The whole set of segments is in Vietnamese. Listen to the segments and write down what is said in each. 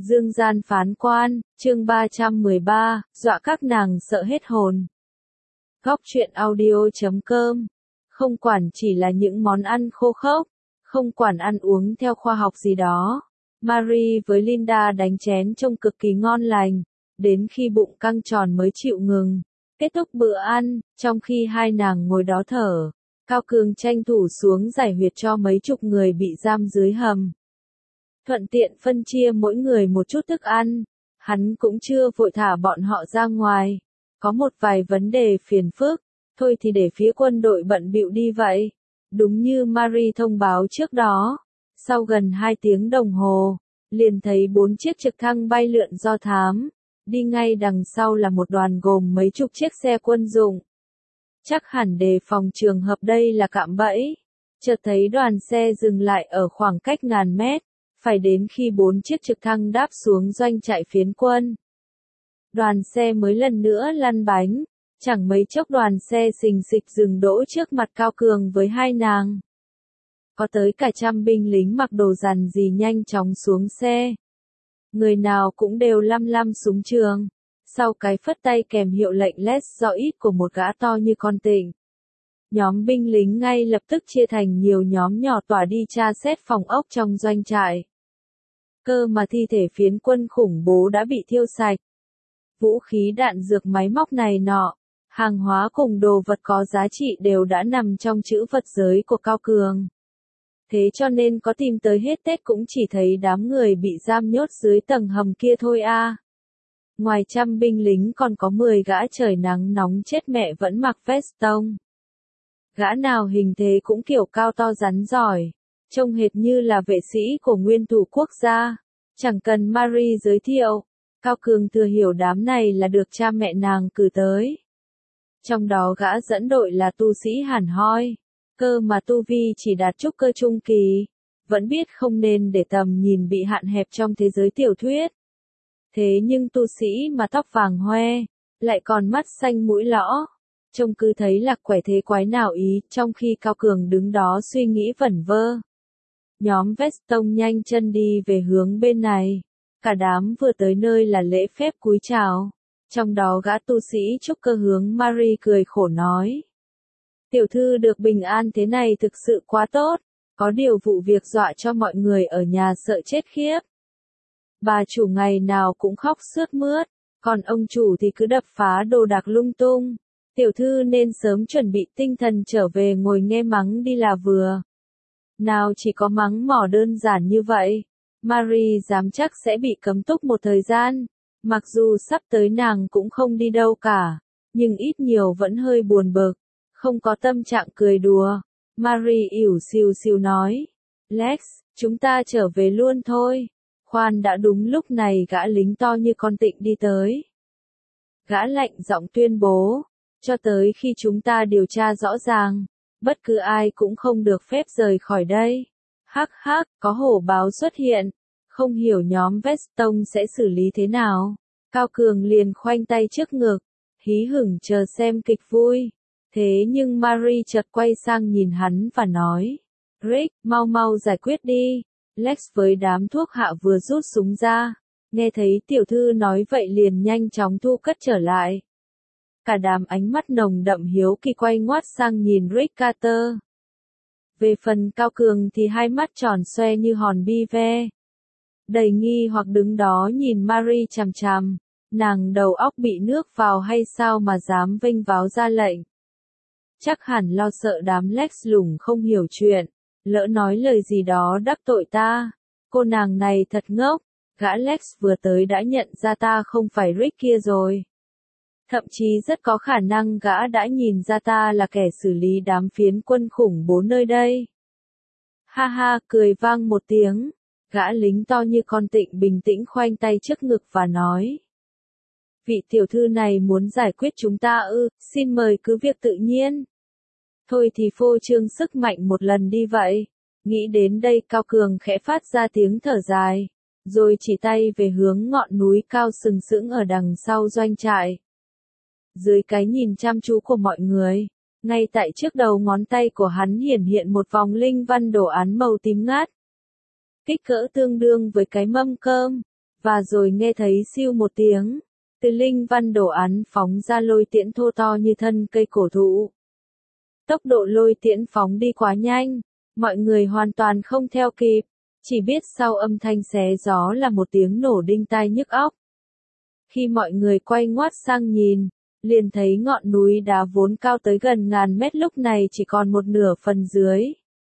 Dương gian phán quan, chương 313, dọa các nàng sợ hết hồn. Góc truyện audio.com. Không quản chỉ là những món ăn khô khốc, không quản ăn uống theo khoa học gì đó. Marie với Linda đánh chén trông cực kỳ ngon lành, đến khi bụng căng tròn mới chịu ngừng. Kết thúc bữa ăn, trong khi hai nàng ngồi đó thở, Cao Cường tranh thủ xuống giải huyệt cho mấy chục người bị giam dưới hầm. Thuận tiện phân chia mỗi người một chút thức ăn, hắn cũng chưa vội thả bọn họ ra ngoài. Có một vài vấn đề phiền phức, thôi thì để phía quân đội bận bịu đi vậy. Đúng như Marie thông báo trước đó, sau gần 2 tiếng đồng hồ, liền thấy 4 chiếc trực thăng bay lượn do thám, đi ngay đằng sau là một đoàn gồm mấy chục chiếc xe quân dụng. Chắc hẳn đề phòng trường hợp đây là cạm bẫy. Chợt thấy đoàn xe dừng lại ở khoảng cách ngàn mét, phải đến khi 4 chiếc trực thăng đáp xuống doanh trại phiến quân. Đoàn xe mới lần nữa lăn bánh, chẳng mấy chốc đoàn xe xình xịch dừng đỗ trước mặt Cao Cường với hai nàng. Có tới cả trăm binh lính mặc đồ rằn rì nhanh chóng xuống xe. Người nào cũng đều lăm lăm súng trường. Sau cái phất tay kèm hiệu lệnh Let's do ít của một gã to như con tịnh. Nhóm binh lính ngay lập tức chia thành nhiều nhóm nhỏ tỏa đi tra xét phòng ốc trong doanh trại. Cơ mà thi thể phiến quân khủng bố đã bị thiêu sạch. Vũ khí đạn dược máy móc này nọ, hàng hóa cùng đồ vật có giá trị đều đã nằm trong trữ vật giới của Cao Cường. Thế cho nên có tìm tới hết Tết cũng chỉ thấy đám người bị giam nhốt dưới tầng hầm kia thôi a. Ngoài trăm binh lính còn có 10 gã trời nắng nóng chết mẹ vẫn mặc vest tông. Gã nào hình thế cũng kiểu cao to rắn giỏi, trông hệt như là vệ sĩ của nguyên thủ quốc gia. Chẳng cần Marie giới thiệu, Cao Cường thừa hiểu đám này là được cha mẹ nàng cử tới. Trong đó gã dẫn đội là tu sĩ hẳn hoi, cơ mà tu vi chỉ đạt trúc cơ trung kỳ, vẫn biết không nên để tầm nhìn bị hạn hẹp trong thế giới tiểu thuyết. Thế nhưng tu sĩ mà tóc vàng hoe, lại còn mắt xanh mũi lõ, trông cứ thấy lạc quẻ thế quái nào ý, trong khi Cao Cường đứng đó suy nghĩ vẩn vơ. Nhóm Veston nhanh chân đi về hướng bên này, cả đám vừa tới nơi là lễ phép cúi chào, trong đó gã tu sĩ trúc cơ hướng Marie cười khổ nói. Tiểu thư được bình an thế này thực sự quá tốt, có điều vụ việc dọa cho mọi người ở nhà sợ chết khiếp. Bà chủ ngày nào cũng khóc sướt mướt, còn ông chủ thì cứ đập phá đồ đạc lung tung. Tiểu thư nên sớm chuẩn bị tinh thần trở về ngồi nghe mắng đi là vừa. Nào chỉ có mắng mỏ đơn giản như vậy, Marie dám chắc sẽ bị cấm túc một thời gian. Mặc dù sắp tới nàng cũng không đi đâu cả, nhưng ít nhiều vẫn hơi buồn bực, không có tâm trạng cười đùa. Marie ỉu xìu xìu nói, Lex, chúng ta trở về luôn thôi. Khoan đã, đúng lúc này gã lính to như con tịnh đi tới. Gã lạnh giọng tuyên bố, cho tới khi chúng ta điều tra rõ ràng, bất cứ ai cũng không được phép rời khỏi đây. Hắc hắc, có hổ báo xuất hiện, không hiểu nhóm Veston sẽ xử lý thế nào. Cao Cường liền khoanh tay trước ngực, hí hửng chờ xem kịch vui. Thế nhưng Marie chợt quay sang nhìn hắn và nói, Rick, mau mau giải quyết đi. Lex với đám thuốc hạ vừa rút súng ra, nghe thấy tiểu thư nói vậy liền nhanh chóng thu cất trở lại. Cả đám ánh mắt nồng đậm hiếu kỳ quay ngoắt sang nhìn Rick Carter. Về phần Cao Cường thì hai mắt tròn xoe như hòn bi ve. Đầy nghi hoặc đứng đó nhìn Marie chằm chằm, nàng đầu óc bị nước vào hay sao mà dám vênh váo ra lệnh. Chắc hẳn lo sợ đám Lex lủng không hiểu chuyện. Lỡ nói lời gì đó đắc tội ta, cô nàng này thật ngốc, gã Lex vừa tới đã nhận ra ta không phải Rick kia rồi. Thậm chí rất có khả năng gã đã nhìn ra ta là kẻ xử lý đám phiến quân khủng bố nơi đây. Ha ha, cười vang một tiếng, gã lính to như con tịnh bình tĩnh khoanh tay trước ngực và nói. Vị tiểu thư này muốn giải quyết chúng ta ư, xin mời cứ việc tự nhiên. Thôi thì phô trương sức mạnh một lần đi vậy. Nghĩ đến đây Cao Cường khẽ phát ra tiếng thở dài, rồi chỉ tay về hướng ngọn núi cao sừng sững ở đằng sau doanh trại. Dưới cái nhìn chăm chú của mọi người, ngay tại trước đầu ngón tay của hắn hiển hiện một vòng linh văn đồ án màu tím ngát. Kích cỡ tương đương với cái mâm cơm. Và rồi nghe thấy siêu một tiếng, từ linh văn đồ án phóng ra lôi tiễn thô to như thân cây cổ thụ. Tốc độ lôi tiễn phóng đi quá nhanh, mọi người hoàn toàn không theo kịp, chỉ biết sau âm thanh xé gió là một tiếng nổ đinh tai nhức óc. Khi mọi người quay ngoắt sang nhìn, liền thấy ngọn núi đá vốn cao tới gần ngàn mét lúc này chỉ còn một nửa phần dưới.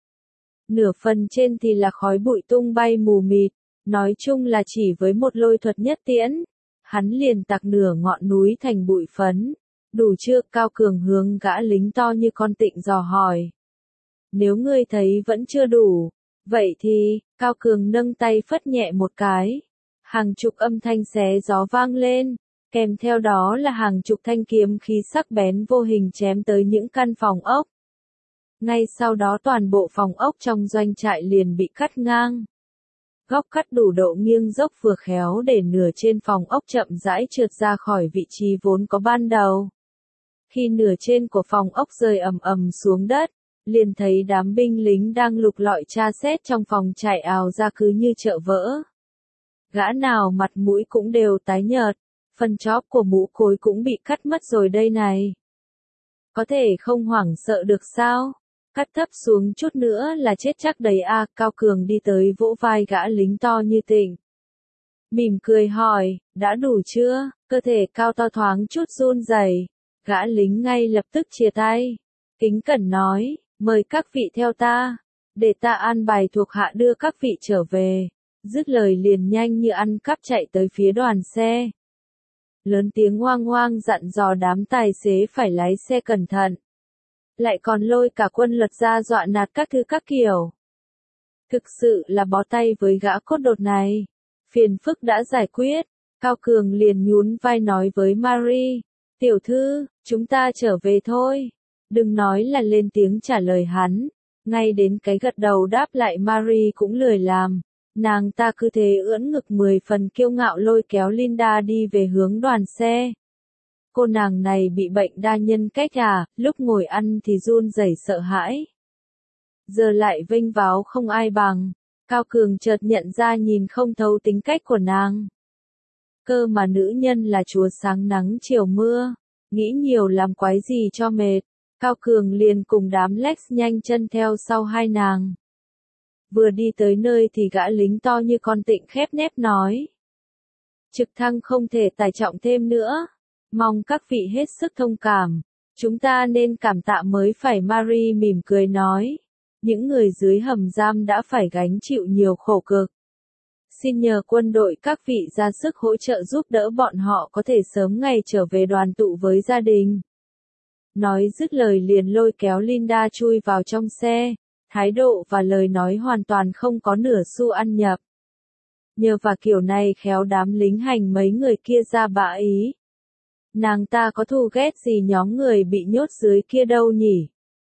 Nửa phần trên thì là khói bụi tung bay mù mịt, nói chung là chỉ với một lôi thuật nhất tiễn, hắn liền tạc nửa ngọn núi thành bụi phấn. Đủ chưa? Cao Cường hướng gã lính to như con tịnh dò hỏi. Nếu ngươi thấy vẫn chưa đủ, vậy thì, Cao Cường nâng tay phất nhẹ một cái. Hàng chục âm thanh xé gió vang lên, kèm theo đó là hàng chục thanh kiếm khí sắc bén vô hình chém tới những căn phòng ốc. Ngay sau đó toàn bộ phòng ốc trong doanh trại liền bị cắt ngang. Góc cắt đủ độ nghiêng dốc vừa khéo để nửa trên phòng ốc chậm rãi trượt ra khỏi vị trí vốn có ban đầu. Khi nửa trên của phòng ốc rơi ầm ầm xuống đất, liền thấy đám binh lính đang lục lọi tra xét trong phòng chạy ào ra cứ như chợ vỡ. Gã nào mặt mũi cũng đều tái nhợt, phần chóp của mũ cối cũng bị cắt mất rồi đây này. Có thể không hoảng sợ được sao? Cắt thấp xuống chút nữa là chết chắc đấy à. Cao Cường đi tới vỗ vai gã lính to như Tịnh. Mỉm cười hỏi, đã đủ chưa? Cơ thể cao to thoáng chút run rẩy. Gã lính ngay lập tức chia tay. Kính cẩn nói, mời các vị theo ta, để ta an bài thuộc hạ đưa các vị trở về. Dứt lời liền nhanh như ăn cắp chạy tới phía đoàn xe. Lớn tiếng hoang hoang dặn dò đám tài xế phải lái xe cẩn thận. Lại còn lôi cả quân luật ra dọa nạt các thứ các kiểu. Thực sự là bó tay với gã cốt đột này. Phiền phức đã giải quyết, Cao Cường liền nhún vai nói với Marie, tiểu thư, chúng ta trở về thôi. Đừng nói là lên tiếng trả lời hắn, ngay đến cái gật đầu đáp lại Marie cũng lười làm. Nàng ta cứ thế ưỡn ngực 10 phần kiêu ngạo lôi kéo Linda đi về hướng đoàn xe. Cô nàng này bị bệnh đa nhân cách à, lúc ngồi ăn thì run rẩy sợ hãi. Giờ lại vênh váo không ai bằng. Cao Cường chợt nhận ra nhìn không thấu tính cách của nàng. Cơ mà nữ nhân là chúa sáng nắng chiều mưa, nghĩ nhiều làm quái gì cho mệt. Cao Cường liền cùng đám Lex nhanh chân theo sau hai nàng. Vừa đi tới nơi thì gã lính to như con Tịnh khép nép nói. Trực thăng không thể tải trọng thêm nữa. Mong các vị hết sức thông cảm. Chúng ta nên cảm tạ mới phải. Marie mỉm cười nói. Những người dưới hầm giam đã phải gánh chịu nhiều khổ cực. Xin nhờ quân đội các vị ra sức hỗ trợ giúp đỡ bọn họ có thể sớm ngày trở về đoàn tụ với gia đình. Nói dứt lời liền lôi kéo Linda chui vào trong xe. Thái độ và lời nói hoàn toàn không có nửa xu ăn nhập. Nhờ vào kiểu này khéo đám lính hành mấy người kia ra bạ ý. Nàng ta có thù ghét gì nhóm người bị nhốt dưới kia đâu nhỉ?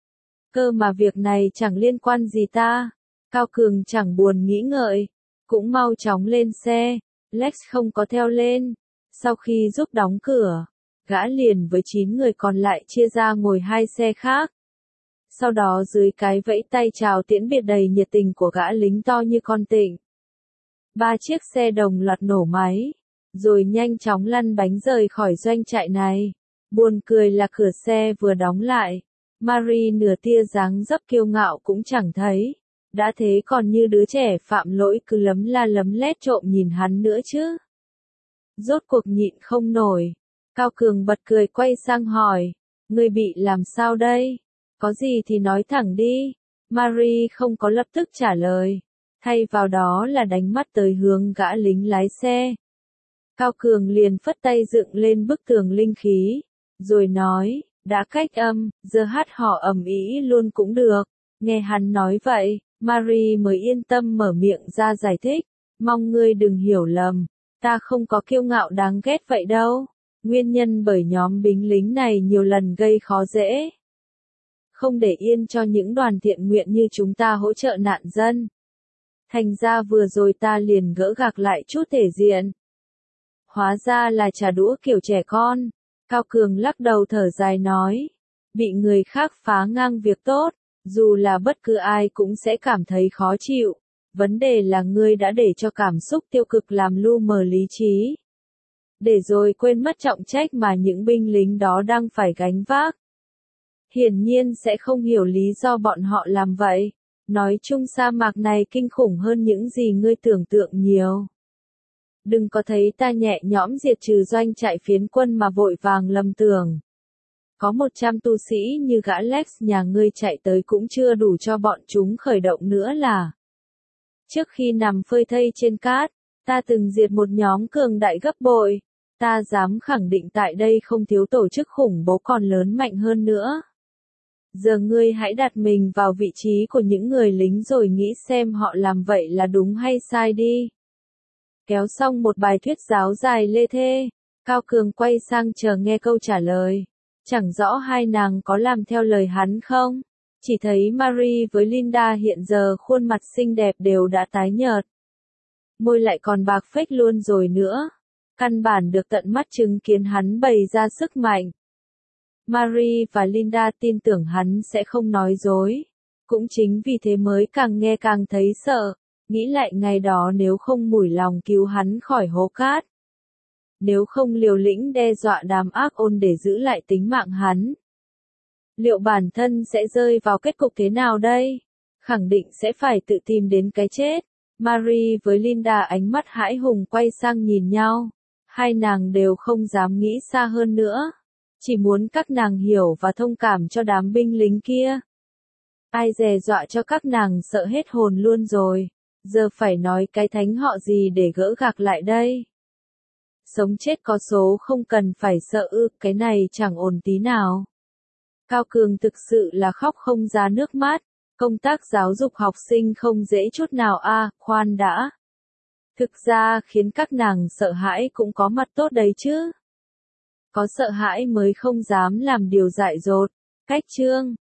Cơ mà việc này chẳng liên quan gì ta. Cao Cường chẳng buồn nghĩ ngợi, cũng mau chóng lên xe. Lex không có theo lên. Sau khi giúp đóng cửa, gã liền với 9 người còn lại chia ra ngồi hai xe khác. Sau đó dưới cái vẫy tay chào tiễn biệt đầy nhiệt tình của gã lính to như con Tịnh. 3 chiếc xe đồng loạt nổ máy, rồi nhanh chóng lăn bánh rời khỏi doanh trại này. Buồn cười là cửa xe vừa đóng lại, Marie nửa tia dáng dấp kiêu ngạo cũng chẳng thấy. Đã thế còn như đứa trẻ phạm lỗi cứ lấm la lấm lét trộm nhìn hắn nữa chứ. Rốt cuộc nhịn không nổi. Cao Cường bật cười quay sang hỏi, ngươi bị làm sao đây? Có gì thì nói thẳng đi. Marie không có lập tức trả lời. Thay vào đó là đánh mắt tới hướng gã lính lái xe. Cao Cường liền phất tay dựng lên bức tường linh khí. Rồi nói, đã cách âm, giờ hát hò ầm ĩ luôn cũng được. Nghe hắn nói vậy, Marie mới yên tâm mở miệng ra giải thích. Mong ngươi đừng hiểu lầm, ta không có kiêu ngạo đáng ghét vậy đâu. Nguyên nhân bởi nhóm binh lính này nhiều lần gây khó dễ. Không để yên cho những đoàn thiện nguyện như chúng ta hỗ trợ nạn dân. Thành ra vừa rồi ta liền gỡ gạc lại chút thể diện. Hóa ra là trả đũa kiểu trẻ con. Cao Cường lắc đầu thở dài nói. Bị người khác phá ngang việc tốt, dù là bất cứ ai cũng sẽ cảm thấy khó chịu. Vấn đề là ngươi đã để cho cảm xúc tiêu cực làm lu mờ lý trí. Để rồi quên mất trọng trách mà những binh lính đó đang phải gánh vác. Hiển nhiên sẽ không hiểu lý do bọn họ làm vậy. Nói chung sa mạc này kinh khủng hơn những gì ngươi tưởng tượng nhiều. Đừng có thấy ta nhẹ nhõm diệt trừ doanh trại phiến quân mà vội vàng lầm tưởng. Có 100 tu sĩ như gã Lex nhà ngươi chạy tới cũng chưa đủ cho bọn chúng khởi động nữa là. Trước khi nằm phơi thây trên cát, ta từng diệt một nhóm cường đại gấp bội. Ta dám khẳng định tại đây không thiếu tổ chức khủng bố còn lớn mạnh hơn nữa. Giờ ngươi hãy đặt mình vào vị trí của những người lính rồi nghĩ xem họ làm vậy là đúng hay sai đi. Kéo xong một bài thuyết giáo dài lê thê, Cao Cường quay sang chờ nghe câu trả lời. Chẳng rõ hai nàng có làm theo lời hắn không? Chỉ thấy Marie với Linda hiện giờ khuôn mặt xinh đẹp đều đã tái nhợt. Môi lại còn bạc phếch luôn rồi nữa. Căn bản được tận mắt chứng kiến hắn bày ra sức mạnh. Marie và Linda tin tưởng hắn sẽ không nói dối. Cũng chính vì thế mới càng nghe càng thấy sợ. Nghĩ lại ngày đó nếu không mủi lòng cứu hắn khỏi hố cát. Nếu không liều lĩnh đe dọa đám ác ôn để giữ lại tính mạng hắn. Liệu bản thân sẽ rơi vào kết cục thế nào đây? Khẳng định sẽ phải tự tìm đến cái chết. Marie với Linda ánh mắt hãi hùng quay sang nhìn nhau. Hai nàng đều không dám nghĩ xa hơn nữa. Chỉ muốn các nàng hiểu và thông cảm cho đám binh lính kia. Ai dè dọa cho các nàng sợ hết hồn luôn rồi. Giờ phải nói cái thánh họ gì để gỡ gạc lại đây? Sống chết có số không cần phải sợ ư, cái này chẳng ổn tí nào. Cao Cường thực sự là khóc không ra nước mắt. Công tác giáo dục học sinh không dễ chút nào a, khoan đã. Thực ra khiến các nàng sợ hãi cũng có mặt tốt đấy chứ. Có sợ hãi mới không dám làm điều dại dột. Cách chương